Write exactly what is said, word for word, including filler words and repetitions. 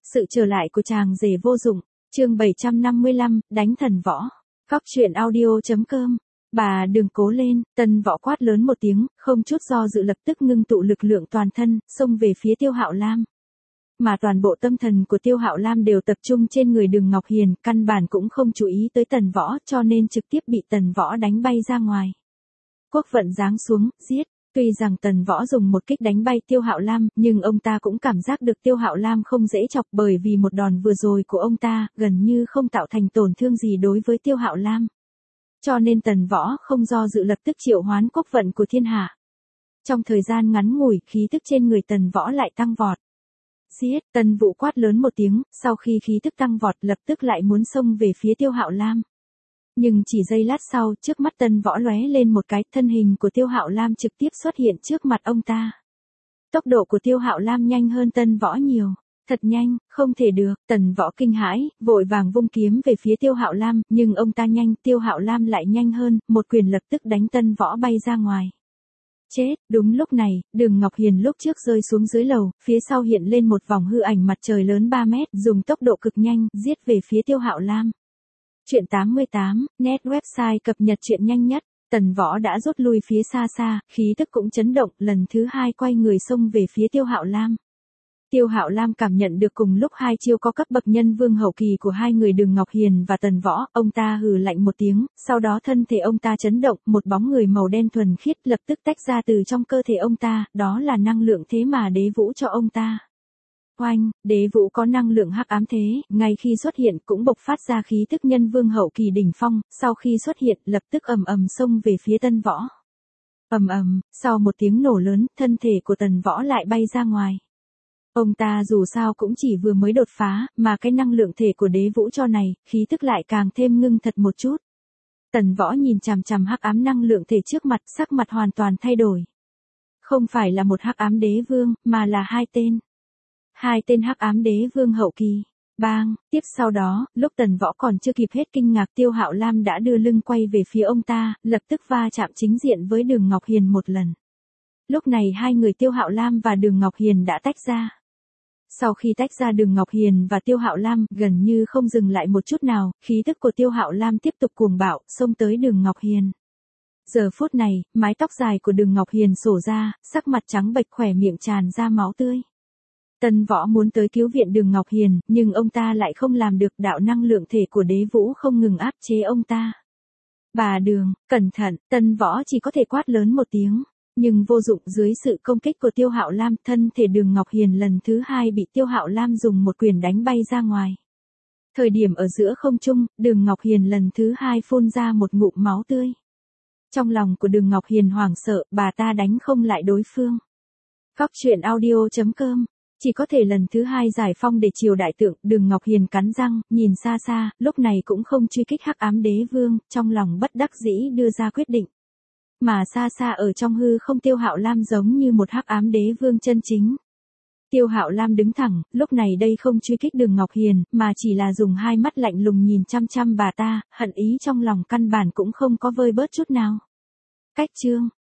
Sự trở lại của chàng rể vô dụng, chương bảy trăm năm mươi lăm, đánh thần võ. Góc truyện audio.com. Bà đừng cố lên, Tần Võ quát lớn một tiếng, không chút do dự lập tức ngưng tụ lực lượng toàn thân, xông về phía Tiêu Hạo Lam. Mà toàn bộ tâm thần của Tiêu Hạo Lam đều tập trung trên người Đường Ngọc Hiền, căn bản cũng không chú ý tới Tần Võ, cho nên trực tiếp bị Tần Võ đánh bay ra ngoài. Quốc vận giáng xuống, giết. Tuy rằng Tần Võ dùng một kích đánh bay Tiêu Hạo Lam, nhưng ông ta cũng cảm giác được Tiêu Hạo Lam không dễ chọc, bởi vì một đòn vừa rồi của ông ta gần như không tạo thành tổn thương gì đối với Tiêu Hạo Lam. Cho nên Tần Võ không do dự lập tức triệu hoán quốc vận của thiên hạ. Trong thời gian ngắn ngủi, khí tức trên người Tần Võ lại tăng vọt. Giết, Tần Vũ quát lớn một tiếng, sau khi khí tức tăng vọt lập tức lại muốn xông về phía Tiêu Hạo Lam. Nhưng chỉ giây lát sau, trước mắt Tần Võ lóe lên một cái, thân hình của Tiêu Hạo Lam trực tiếp xuất hiện trước mặt ông ta. Tốc độ của Tiêu Hạo Lam nhanh hơn Tần Võ nhiều. Thật nhanh, không thể được, Tần Võ kinh hãi, vội vàng vung kiếm về phía Tiêu Hạo Lam, nhưng ông ta nhanh, Tiêu Hạo Lam lại nhanh hơn, một quyền lập tức đánh Tần Võ bay ra ngoài. Chết, đúng lúc này, Đường Ngọc Hiền lúc trước rơi xuống dưới lầu, phía sau hiện lên một vòng hư ảnh mặt trời lớn ba mét, dùng tốc độ cực nhanh, giết về phía Tiêu Hạo Lam. Chuyện tám mươi tám, net website cập nhật chuyện nhanh nhất. Tần Võ đã rút lui phía xa xa, khí tức cũng chấn động, lần thứ hai quay người xông về phía Tiêu Hạo Lam. Tiêu Hạo Lam cảm nhận được cùng lúc hai chiêu có cấp bậc nhân vương hậu kỳ của hai người Đường Ngọc Hiền và Tần Võ, ông ta hừ lạnh một tiếng, sau đó thân thể ông ta chấn động, một bóng người màu đen thuần khiết lập tức tách ra từ trong cơ thể ông ta, đó là năng lượng thế mà đế vũ cho ông ta. Oanh, đế vũ có năng lượng hắc ám thế, ngay khi xuất hiện cũng bộc phát ra khí tức nhân vương hậu kỳ đỉnh phong, sau khi xuất hiện lập tức ầm ầm xông về phía Tần Võ. Ầm ầm, sau một tiếng nổ lớn, thân thể của Tần Võ lại bay ra ngoài. Ông ta dù sao cũng chỉ vừa mới đột phá, mà cái năng lượng thể của đế vũ cho này, khí tức lại càng thêm ngưng thật một chút. Tần Võ nhìn chằm chằm hắc ám năng lượng thể trước mặt, sắc mặt hoàn toàn thay đổi. Không phải là một hắc ám đế vương, mà là hai tên. Hai tên hắc ám đế vương hậu kỳ. Bang, tiếp sau đó, lúc Tần Võ còn chưa kịp hết kinh ngạc, Tiêu Hạo Lam đã đưa lưng quay về phía ông ta, lập tức va chạm chính diện với Đường Ngọc Hiền một lần. Lúc này hai người Tiêu Hạo Lam và Đường Ngọc Hiền đã tách ra. Sau khi tách ra, Đường Ngọc Hiền và Tiêu Hạo Lam gần như không dừng lại một chút nào, khí tức của Tiêu Hạo Lam tiếp tục cuồng bạo, xông tới Đường Ngọc Hiền. Giờ phút này, mái tóc dài của Đường Ngọc Hiền xổ ra, sắc mặt trắng bệch, khỏe miệng tràn ra máu tươi. Tần Võ muốn tới cứu viện Đường Ngọc Hiền, nhưng ông ta lại không làm được, đạo năng lượng thể của đế vũ không ngừng áp chế ông ta. Bà Đường, cẩn thận, Tần Võ chỉ có thể quát lớn một tiếng. Nhưng vô dụng, dưới sự công kích của Tiêu Hạo Lam, thân thể Đường Ngọc Hiền lần thứ hai bị Tiêu Hạo Lam dùng một quyền đánh bay ra ngoài. Thời điểm ở giữa không trung, Đường Ngọc Hiền lần thứ hai phun ra một ngụm máu tươi. Trong lòng của Đường Ngọc Hiền hoảng sợ, bà ta đánh không lại đối phương. Góc truyện audio.com. Chỉ có thể lần thứ hai giải phong để triều đại tượng. Đường Ngọc Hiền cắn răng, nhìn xa xa, lúc này cũng không truy kích hắc ám đế vương, trong lòng bất đắc dĩ đưa ra quyết định. Mà xa xa ở trong hư không, Tiêu Hạo Lam giống như một hắc ám đế vương chân chính. Tiêu Hạo Lam đứng thẳng, lúc này đây không truy kích Đường Ngọc Hiền, mà chỉ là dùng hai mắt lạnh lùng nhìn chăm chăm bà ta, hận ý trong lòng căn bản cũng không có vơi bớt chút nào. Cách chương,